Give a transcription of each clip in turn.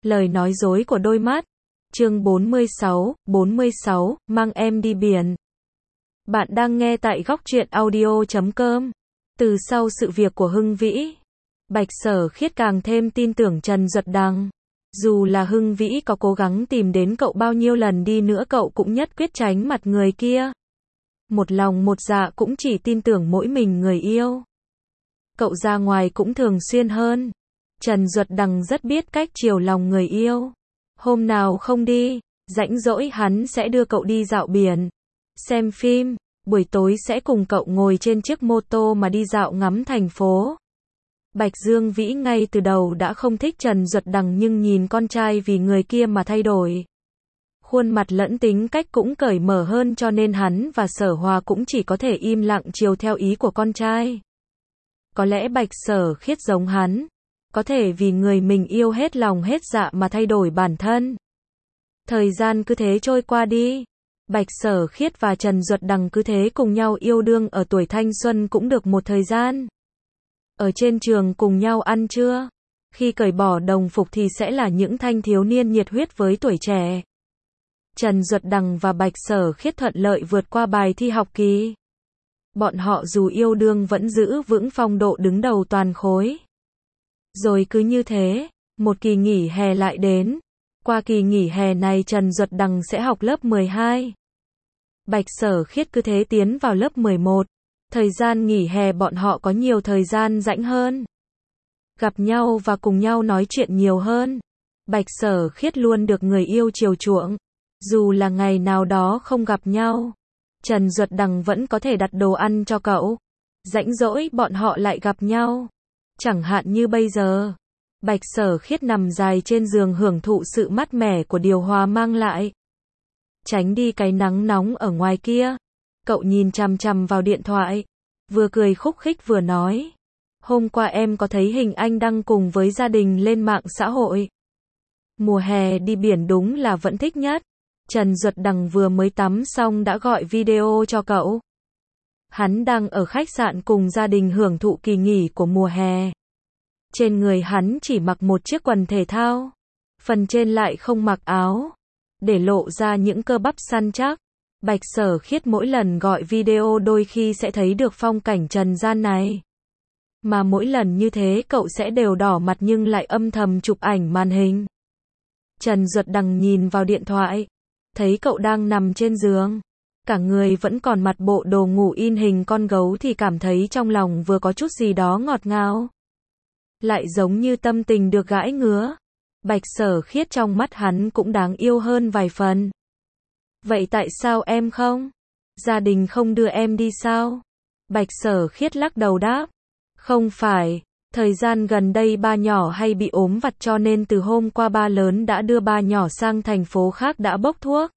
Lời nói dối của đôi mắt. Chương 46, mang em đi biển. Bạn đang nghe tại góc truyện audio.com. Từ sau sự việc của Hưng Vĩ, Bạch Sở Khiết càng thêm tin tưởng Trần Duật Đằng. Dù là Hưng Vĩ có cố gắng tìm đến cậu bao nhiêu lần đi nữa cậu cũng nhất quyết tránh mặt người kia. Một lòng một dạ cũng chỉ tin tưởng mỗi mình người yêu. Cậu ra ngoài cũng thường xuyên hơn. Trần Duật Đằng rất biết cách chiều lòng người yêu. Hôm nào không đi, rảnh rỗi hắn sẽ đưa cậu đi dạo biển, xem phim, buổi tối sẽ cùng cậu ngồi trên chiếc mô tô mà đi dạo ngắm thành phố. Bạch Dương Vĩ ngay từ đầu đã không thích Trần Duật Đằng nhưng nhìn con trai vì người kia mà thay đổi. Khuôn mặt lẫn tính cách cũng cởi mở hơn cho nên hắn và Sở Hòa cũng chỉ có thể im lặng chiều theo ý của con trai. Có lẽ Bạch Sở Khiết giống hắn, có thể vì người mình yêu hết lòng hết dạ mà thay đổi bản thân. Thời gian cứ thế trôi qua đi. Bạch Sở Khiết và Trần Duật Đằng cứ thế cùng nhau yêu đương ở tuổi thanh xuân cũng được một thời gian. Ở trên trường cùng nhau ăn trưa. Khi cởi bỏ đồng phục thì sẽ là những thanh thiếu niên nhiệt huyết với tuổi trẻ. Trần Duật Đằng và Bạch Sở Khiết thuận lợi vượt qua bài thi học kỳ. Bọn họ dù yêu đương vẫn giữ vững phong độ đứng đầu toàn khối. Rồi cứ như thế, một kỳ nghỉ hè lại đến. Qua kỳ nghỉ hè này Trần Duật Đằng sẽ học lớp 12. Bạch Sở Khiết cứ thế tiến vào lớp 11. Thời gian nghỉ hè bọn họ có nhiều thời gian rảnh hơn. Gặp nhau và cùng nhau nói chuyện nhiều hơn. Bạch Sở Khiết luôn được người yêu chiều chuộng. Dù là ngày nào đó không gặp nhau, Trần Duật Đằng vẫn có thể đặt đồ ăn cho cậu. Rảnh rỗi bọn họ lại gặp nhau. Chẳng hạn như bây giờ, Bạch Sở Khiết nằm dài trên giường hưởng thụ sự mát mẻ của điều hòa mang lại. Tránh đi cái nắng nóng ở ngoài kia. Cậu nhìn chằm chằm vào điện thoại, vừa cười khúc khích vừa nói. Hôm qua em có thấy hình anh đăng cùng với gia đình lên mạng xã hội. Mùa hè đi biển đúng là vẫn thích nhất. Trần Duật Đằng vừa mới tắm xong đã gọi video cho cậu. Hắn đang ở khách sạn cùng gia đình hưởng thụ kỳ nghỉ của mùa hè. Trên người hắn chỉ mặc một chiếc quần thể thao. Phần trên lại không mặc áo, để lộ ra những cơ bắp săn chắc. Bạch Sở Khiết mỗi lần gọi video đôi khi sẽ thấy được phong cảnh trần gian này. Mà mỗi lần như thế cậu sẽ đều đỏ mặt nhưng lại âm thầm chụp ảnh màn hình. Trần Duật Đằng nhìn vào điện thoại, thấy cậu đang nằm trên giường. Cả người vẫn còn mặc bộ đồ ngủ in hình con gấu thì cảm thấy trong lòng vừa có chút gì đó ngọt ngào. Lại giống như tâm tình được gãi ngứa. Bạch Sở Khiết trong mắt hắn cũng đáng yêu hơn vài phần. Vậy tại sao em không? Gia đình không đưa em đi sao? Bạch Sở Khiết lắc đầu đáp. Không phải, thời gian gần đây ba nhỏ hay bị ốm vặt cho nên từ hôm qua ba lớn đã đưa ba nhỏ sang thành phố khác đã bốc thuốc.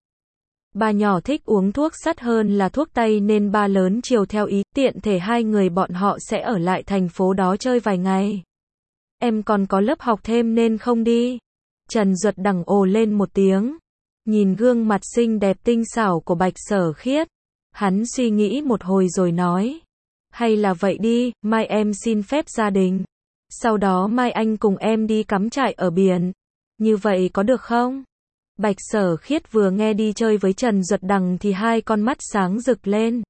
Ba nhỏ thích uống thuốc sắt hơn là thuốc tây nên ba lớn chiều theo ý, tiện thể hai người bọn họ sẽ ở lại thành phố đó chơi vài ngày. Em còn có lớp học thêm nên không đi. Trần Duật Đằng ồ lên một tiếng. Nhìn gương mặt xinh đẹp tinh xảo của Bạch Sở Khiết. Hắn suy nghĩ một hồi rồi nói. Hay là vậy đi, mai em xin phép gia đình. Sau đó mai anh cùng em đi cắm trại ở biển. Như vậy có được không? Bạch Sở Khiết vừa nghe đi chơi với Trần Duật Đằng thì hai con mắt sáng rực lên.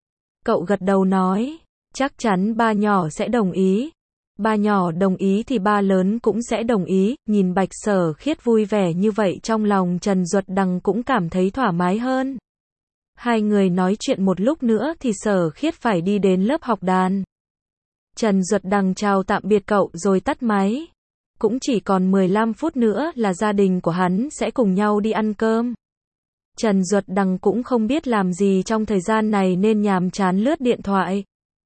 Cậu gật đầu nói. Chắc chắn ba nhỏ sẽ đồng ý. Ba nhỏ đồng ý thì ba lớn cũng sẽ đồng ý. Nhìn Bạch Sở Khiết vui vẻ như vậy trong lòng Trần Duật Đằng cũng cảm thấy thoải mái hơn. Hai người nói chuyện một lúc nữa thì Sở Khiết phải đi đến lớp học đàn. Trần Duật Đằng chào tạm biệt cậu rồi tắt máy. Cũng chỉ còn 15 phút nữa là gia đình của hắn sẽ cùng nhau đi ăn cơm. Trần Duật Đằng cũng không biết làm gì trong thời gian này nên nhàm chán lướt điện thoại.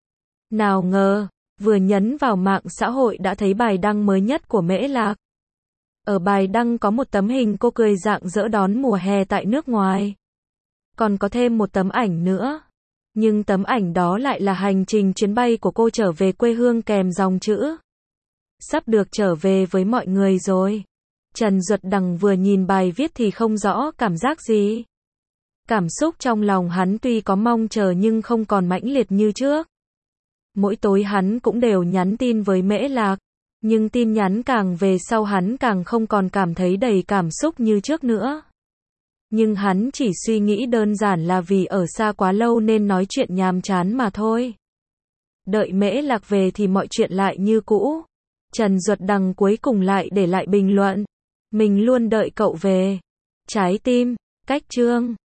Nào ngờ, vừa nhấn vào mạng xã hội đã thấy bài đăng mới nhất của Mễ Lạc. Ở bài đăng có một tấm hình cô cười rạng rỡ đón mùa hè tại nước ngoài. Còn có thêm một tấm ảnh nữa. Nhưng tấm ảnh đó lại là hành trình chuyến bay của cô trở về quê hương kèm dòng chữ. Sắp được trở về với mọi người rồi. Trần Duật Đằng vừa nhìn bài viết thì không rõ cảm giác gì. Cảm xúc trong lòng hắn tuy có mong chờ nhưng không còn mãnh liệt như trước. Mỗi tối hắn cũng đều nhắn tin với Mễ Lạc. Nhưng tin nhắn càng về sau hắn càng không còn cảm thấy đầy cảm xúc như trước nữa. Nhưng hắn chỉ suy nghĩ đơn giản là vì ở xa quá lâu nên nói chuyện nhàm chán mà thôi. Đợi Mễ Lạc về thì mọi chuyện lại như cũ. Trần Duật Đằng cuối cùng lại để lại bình luận. Mình luôn đợi cậu về. Trái tim, cách chương.